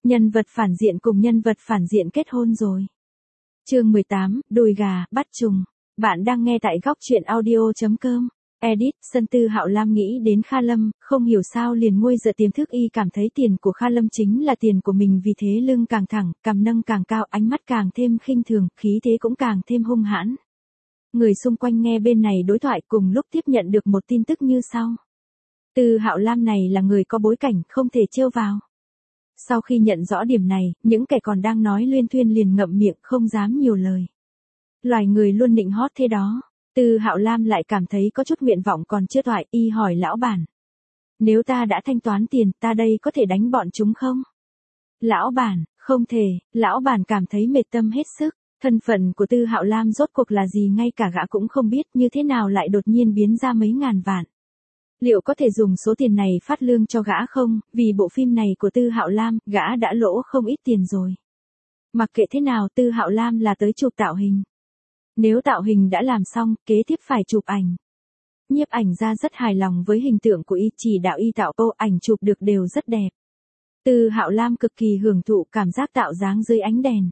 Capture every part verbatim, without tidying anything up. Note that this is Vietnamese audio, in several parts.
Nhân vật phản diện cùng nhân vật phản diện kết hôn rồi. Chương mười tám, đùi gà, bắt trùng. Bạn đang nghe tại góc truyện audio chấm com. Edit, Sân Tư Hạo Lam nghĩ đến Kha Lâm, không hiểu sao liền nguôi giận tiềm thức y cảm thấy tiền của Kha Lâm chính là tiền của mình, vì thế lưng càng thẳng, cằm nâng càng cao, ánh mắt càng thêm khinh thường, khí thế cũng càng thêm hung hãn. Người xung quanh nghe bên này đối thoại cùng lúc tiếp nhận được một tin tức như sau. Tư Hạo Lam này là người có bối cảnh, không thể trêu vào. Sau khi nhận rõ điểm này, những kẻ còn đang nói luyên thuyên liền ngậm miệng không dám nhiều lời. Loài người luôn nịnh hót thế đó. Tư Hạo Lam lại cảm thấy có chút nguyện vọng còn chưa thoại, y hỏi lão bản. Nếu ta đã thanh toán tiền, ta đây có thể đánh bọn chúng không? Lão bản, không thể, lão bản cảm thấy mệt tâm hết sức. Thân phận của Tư Hạo Lam rốt cuộc là gì ngay cả gã cũng không biết, như thế nào lại đột nhiên biến ra mấy ngàn vạn. Liệu có thể dùng số tiền này phát lương cho gã không, vì bộ phim này của Tư Hạo Lam, gã đã lỗ không ít tiền rồi. Mặc kệ thế nào, Tư Hạo Lam là tới chụp tạo hình. Nếu tạo hình đã làm xong, kế tiếp phải chụp ảnh. Nhiếp ảnh gia rất hài lòng với hình tượng của y, chỉ đạo y tạo ô ảnh chụp được đều rất đẹp. Tư Hạo Lam cực kỳ hưởng thụ cảm giác tạo dáng dưới ánh đèn.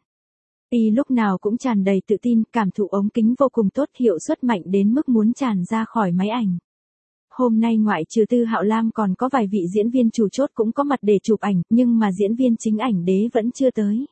Y lúc nào cũng tràn đầy tự tin, cảm thụ ống kính vô cùng tốt, hiệu suất mạnh đến mức muốn tràn ra khỏi máy ảnh. Hôm nay ngoại trừ Tư Hạo Lam còn có vài vị diễn viên chủ chốt cũng có mặt để chụp ảnh, nhưng mà diễn viên chính ảnh đế vẫn chưa tới.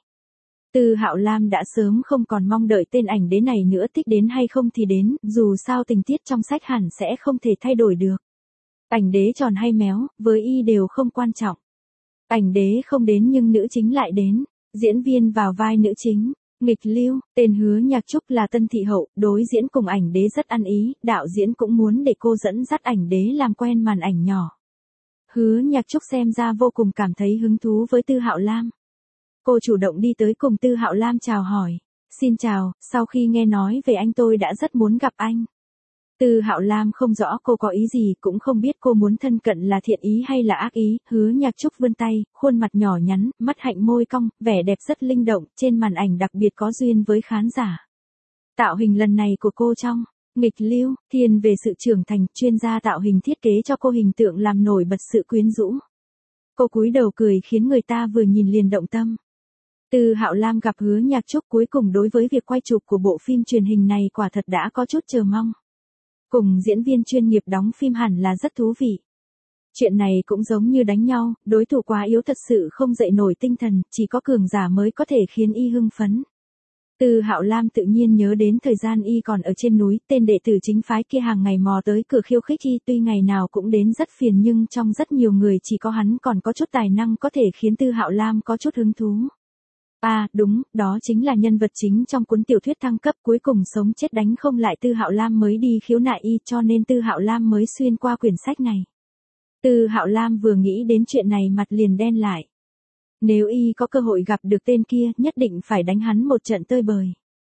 Tư Hạo Lam đã sớm không còn mong đợi tên ảnh đế này nữa, thích đến hay không thì đến, dù sao tình tiết trong sách hẳn sẽ không thể thay đổi được. Ảnh đế tròn hay méo, với y đều không quan trọng. Ảnh đế không đến nhưng nữ chính lại đến, diễn viên vào vai nữ chính. Nghịch lưu, tên Hứa Nhạc Trúc là Tân Thị Hậu, đối diễn cùng ảnh đế rất ăn ý, đạo diễn cũng muốn để cô dẫn dắt ảnh đế làm quen màn ảnh nhỏ. Hứa Nhạc Trúc xem ra vô cùng cảm thấy hứng thú với Tư Hạo Lam. Cô chủ động đi tới cùng Tư Hạo Lam chào hỏi. Xin chào, sau khi nghe nói về anh tôi đã rất muốn gặp anh. Tư Hạo Lam không rõ cô có ý gì, cũng không biết cô muốn thân cận là thiện ý hay là ác ý. Hứa Nhạc Trúc vươn tay, khuôn mặt nhỏ nhắn, mắt hạnh môi cong, vẻ đẹp rất linh động, trên màn ảnh đặc biệt có duyên với khán giả. Tạo hình lần này của cô trong Nghịch Lưu, thiên về sự trưởng thành, chuyên gia tạo hình thiết kế cho cô hình tượng làm nổi bật sự quyến rũ. Cô cúi đầu cười khiến người ta vừa nhìn liền động tâm. Tư Hạo Lam gặp Hứa Nhạc Trúc cuối cùng đối với việc quay chụp của bộ phim truyền hình này quả thật đã có chút chờ mong. Cùng diễn viên chuyên nghiệp đóng phim hẳn là rất thú vị. Chuyện này cũng giống như đánh nhau, đối thủ quá yếu thật sự không dậy nổi tinh thần, chỉ có cường giả mới có thể khiến y hưng phấn. Tư Hạo Lam tự nhiên nhớ đến thời gian y còn ở trên núi, tên đệ tử chính phái kia hàng ngày mò tới cửa khiêu khích y, tuy ngày nào cũng đến rất phiền nhưng trong rất nhiều người chỉ có hắn còn có chút tài năng có thể khiến Tư Hạo Lam có chút hứng thú. À, đúng, đó chính là nhân vật chính trong cuốn tiểu thuyết thăng cấp, cuối cùng sống chết đánh không lại Tư Hạo Lam mới đi khiếu nại y, cho nên Tư Hạo Lam mới xuyên qua quyển sách này. Tư Hạo Lam vừa nghĩ đến chuyện này mặt liền đen lại. Nếu y có cơ hội gặp được tên kia, nhất định phải đánh hắn một trận tơi bời.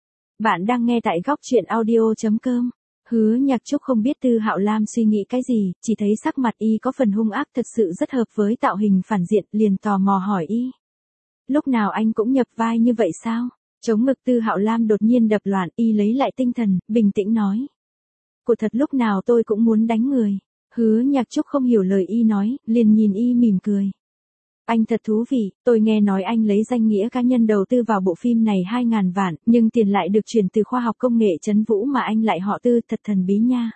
Bạn đang nghe tại góc truyện audio chấm com. Hứa Nhạc Trúc không biết Tư Hạo Lam suy nghĩ cái gì, chỉ thấy sắc mặt y có phần hung ác, thật sự rất hợp với tạo hình phản diện, liền tò mò hỏi y. Lúc nào anh cũng nhập vai như vậy sao? Chống ngực Tư Hạo Lam đột nhiên đập loạn, y lấy lại tinh thần, bình tĩnh nói. Của thật lúc nào tôi cũng muốn đánh người. Hứa Nhạc Trúc không hiểu lời y nói, liền nhìn y mỉm cười. Anh thật thú vị, tôi nghe nói anh lấy danh nghĩa cá nhân đầu tư vào bộ phim này hai ngàn vạn, nhưng tiền lại được chuyển từ khoa học công nghệ Trấn Vũ mà anh lại họ Tư, thật thần bí nha.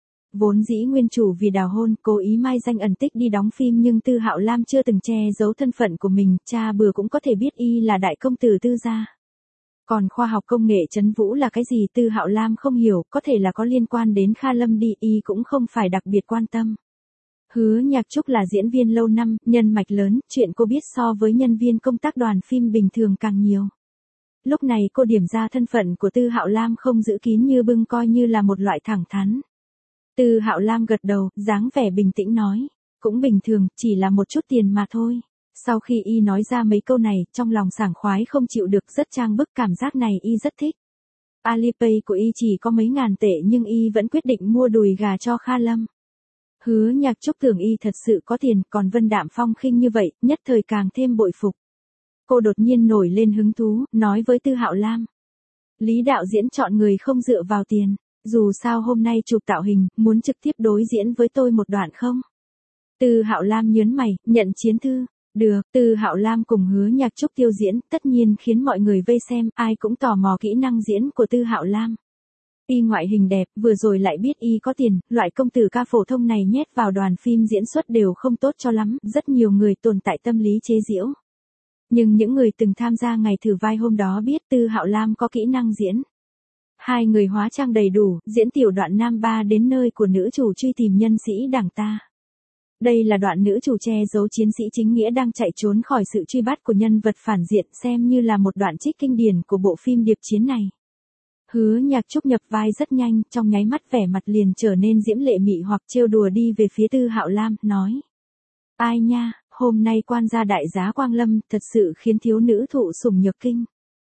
Vốn dĩ nguyên chủ vì đào hôn, cố ý mai danh ẩn tích đi đóng phim nhưng Tư Hạo Lam chưa từng che giấu thân phận của mình, cha bừa cũng có thể biết y là đại công tử Tư gia. Còn khoa học công nghệ Trấn Vũ là cái gì Tư Hạo Lam không hiểu, có thể là có liên quan đến Kha Lâm đi, y cũng không phải đặc biệt quan tâm. Hứa Nhạc Trúc là diễn viên lâu năm, nhân mạch lớn, chuyện cô biết so với nhân viên công tác đoàn phim bình thường càng nhiều. Lúc này cô điểm ra thân phận của Tư Hạo Lam không giữ kín như bưng, coi như là một loại thẳng thắn. Tư Hạo Lam gật đầu, dáng vẻ bình tĩnh nói, cũng bình thường, chỉ là một chút tiền mà thôi. Sau khi y nói ra mấy câu này, trong lòng sảng khoái không chịu được, rất trang bức, cảm giác này y rất thích. Alipay của y chỉ có mấy ngàn tệ nhưng y vẫn quyết định mua đùi gà cho Kha Lâm. Hứa Nhạc Trúc tưởng y thật sự có tiền, còn Vân Đạm Phong khinh như vậy, nhất thời càng thêm bội phục. Cô đột nhiên nổi lên hứng thú, nói với Tư Hạo Lam. Lý đạo diễn chọn người không dựa vào tiền, dù sao hôm nay chụp tạo hình, muốn trực tiếp đối diễn với tôi một đoạn không? Tư Hạo Lam nhớn mày, nhận chiến thư. Được, Tư Hạo Lam cùng Hứa Nhạc Trúc tiêu diễn, tất nhiên khiến mọi người vây xem, ai cũng tò mò kỹ năng diễn của Tư Hạo Lam. Y ngoại hình đẹp, vừa rồi lại biết y có tiền, loại công tử ca phổ thông này nhét vào đoàn phim diễn xuất đều không tốt cho lắm, rất nhiều người tồn tại tâm lý chế giễu. Nhưng những người từng tham gia ngày thử vai hôm đó biết Tư Hạo Lam có kỹ năng diễn. Hai người hóa trang đầy đủ, diễn tiểu đoạn nam ba đến nơi của nữ chủ truy tìm nhân sĩ đảng ta. Đây là đoạn nữ chủ che giấu chiến sĩ chính nghĩa đang chạy trốn khỏi sự truy bắt của nhân vật phản diện, xem như là một đoạn trích kinh điển của bộ phim điệp chiến này. Hứa Nhạc Trúc nhập vai rất nhanh, trong nháy mắt vẻ mặt liền trở nên diễm lệ mị hoặc trêu đùa đi về phía Tư Hạo Lam, nói. Ai nha, hôm nay quan gia đại giá Quang Lâm thật sự khiến thiếu nữ thụ sủng nhược kinh.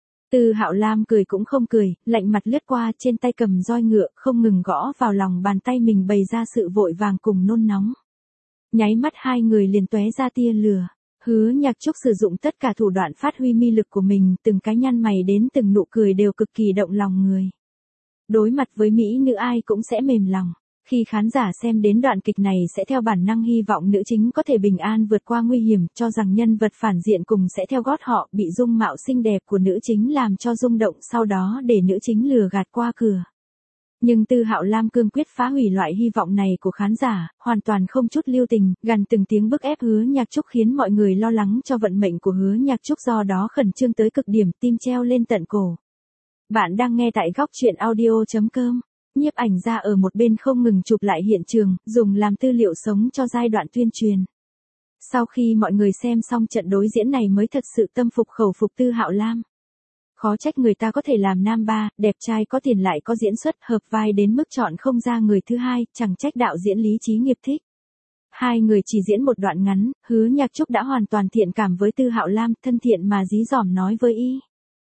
Tư Hạo Lam cười cũng không cười, lạnh mặt lướt qua trên tay cầm roi ngựa, không ngừng gõ vào lòng bàn tay mình bày ra sự vội vàng cùng nôn nóng. Nháy mắt hai người liền tóe ra tia lửa. Hứa Nhạc Trúc sử dụng tất cả thủ đoạn phát huy mi lực của mình, từng cái nhăn mày đến từng nụ cười đều cực kỳ động lòng người. Đối mặt với mỹ nữ ai cũng sẽ mềm lòng. Khi khán giả xem đến đoạn kịch này sẽ theo bản năng hy vọng nữ chính có thể bình an vượt qua nguy hiểm, cho rằng nhân vật phản diện cùng sẽ theo gót họ, bị dung mạo xinh đẹp của nữ chính làm cho rung động, sau đó để nữ chính lừa gạt qua cửa. Nhưng Tư Hạo Lam cương quyết phá hủy loại hy vọng này của khán giả, hoàn toàn không chút lưu tình, gằn từng tiếng bức ép Hứa Nhạc Trúc khiến mọi người lo lắng cho vận mệnh của Hứa Nhạc Trúc, do đó khẩn trương tới cực điểm, tim treo lên tận cổ. Bạn đang nghe tại góc truyện audio chấm com. Nhiếp ảnh ra ở một bên không ngừng chụp lại hiện trường, dùng làm tư liệu sống cho giai đoạn tuyên truyền. Sau khi mọi người xem xong trận đối diễn này mới thật sự tâm phục khẩu phục Tư Hạo Lam. Khó trách người ta có thể làm nam ba, đẹp trai có tiền lại có diễn xuất, hợp vai đến mức chọn không ra người thứ hai, chẳng trách đạo diễn Lý Chí Nghiệp thích. Hai người chỉ diễn một đoạn ngắn, Hứa Nhạc Trúc đã hoàn toàn thiện cảm với Tư Hạo Lam, thân thiện mà dí dỏm nói với y.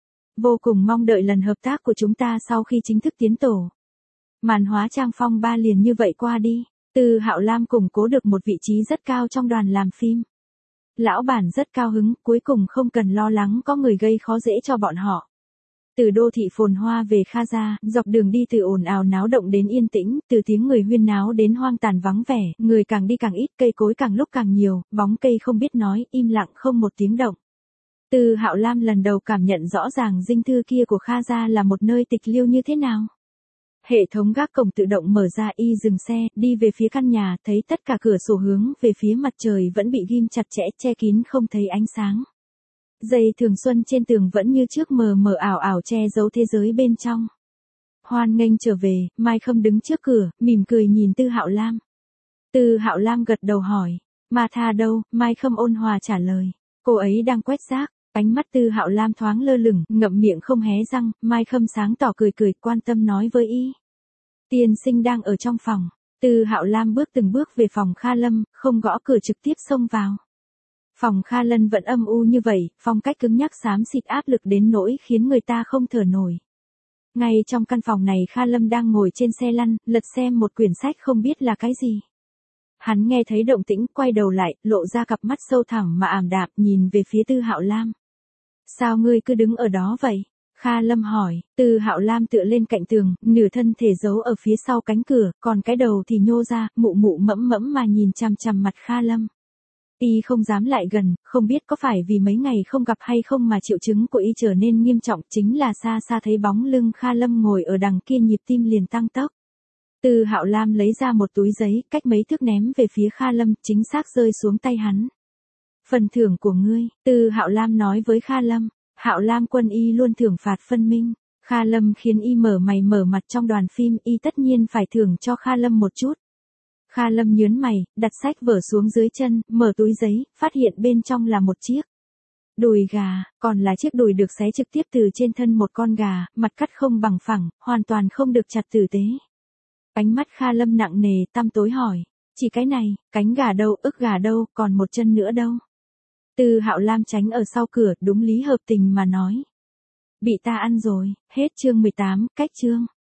Vô cùng mong đợi lần hợp tác của chúng ta sau khi chính thức tiến tổ. Màn hóa trang phong ba liền như vậy qua đi, Tư Hạo Lam củng cố được một vị trí rất cao trong đoàn làm phim. Lão bản rất cao hứng, cuối cùng không cần lo lắng có người gây khó dễ cho bọn họ. Từ đô thị phồn hoa về Kha Gia, dọc đường đi từ ồn ào náo động đến yên tĩnh, từ tiếng người huyên náo đến hoang tàn vắng vẻ, người càng đi càng ít, cây cối càng lúc càng nhiều, bóng cây không biết nói, im lặng không một tiếng động. Tư Hạo Lam lần đầu cảm nhận rõ ràng dinh thư kia của Kha Gia là một nơi tịch liêu như thế nào. Hệ thống gác cổng tự động mở ra, y dừng xe, đi về phía căn nhà, thấy tất cả cửa sổ hướng về phía mặt trời vẫn bị ghim chặt chẽ, che kín không thấy ánh sáng. Dây thường xuân trên tường vẫn như trước mờ mờ ảo ảo che giấu thế giới bên trong. Hoan nghênh trở về, Mai Khâm đứng trước cửa, mỉm cười nhìn Tư Hạo Lam. Tư Hạo Lam gật đầu hỏi, Ma Tha đâu? Mai Khâm ôn hòa trả lời, cô ấy đang quét rác. Ánh mắt Tư Hạo Lam thoáng lơ lửng, ngậm miệng không hé răng, Mai Khâm sáng tỏ cười cười, quan tâm nói với y. Tiên sinh đang ở trong phòng. Tư Hạo Lam bước từng bước về phòng Kha Lâm, không gõ cửa trực tiếp xông vào. Phòng Kha Lân vẫn âm u như vậy, phong cách cứng nhắc xám xịt áp lực đến nỗi khiến người ta không thở nổi. Ngay trong căn phòng này Kha Lâm đang ngồi trên xe lăn, lật xem một quyển sách không biết là cái gì. Hắn nghe thấy động tĩnh, quay đầu lại, lộ ra cặp mắt sâu thẳm mà ảm đạm, nhìn về phía Tư Hạo Lam. Sao ngươi cứ đứng ở đó vậy? Kha Lâm hỏi. Tư Hạo Lam tựa lên cạnh tường, nửa thân thể giấu ở phía sau cánh cửa, còn cái đầu thì nhô ra, mụ mụ mẫm mẫm mà nhìn chằm chằm mặt Kha Lâm. Y không dám lại gần, không biết có phải vì mấy ngày không gặp hay không mà triệu chứng của y trở nên nghiêm trọng, chính là xa xa thấy bóng lưng Kha Lâm ngồi ở đằng kia nhịp tim liền tăng tốc. Tư Hạo Lam lấy ra một túi giấy, cách mấy thước ném về phía Kha Lâm, chính xác rơi xuống tay hắn. Phần thưởng của ngươi, Tư Hạo Lam nói với Kha Lâm. Hạo Lam quân y luôn thưởng phạt phân minh. Kha Lâm khiến y mở mày mở mặt trong đoàn phim, y tất nhiên phải thưởng cho Kha Lâm một chút. Kha Lâm nhớn mày, đặt sách vở xuống dưới chân, mở túi giấy, phát hiện bên trong là một chiếc đùi gà, còn là chiếc đùi được xé trực tiếp từ trên thân một con gà, mặt cắt không bằng phẳng, hoàn toàn không được chặt tử tế. Ánh mắt Kha Lâm nặng nề, tăm tối hỏi, chỉ cái này, cánh gà đâu, ức gà đâu, còn một chân nữa đâu? Tư Hạo Lam tránh ở sau cửa, đúng lý hợp tình mà nói. Bị ta ăn rồi, hết chương mười tám, cách chương.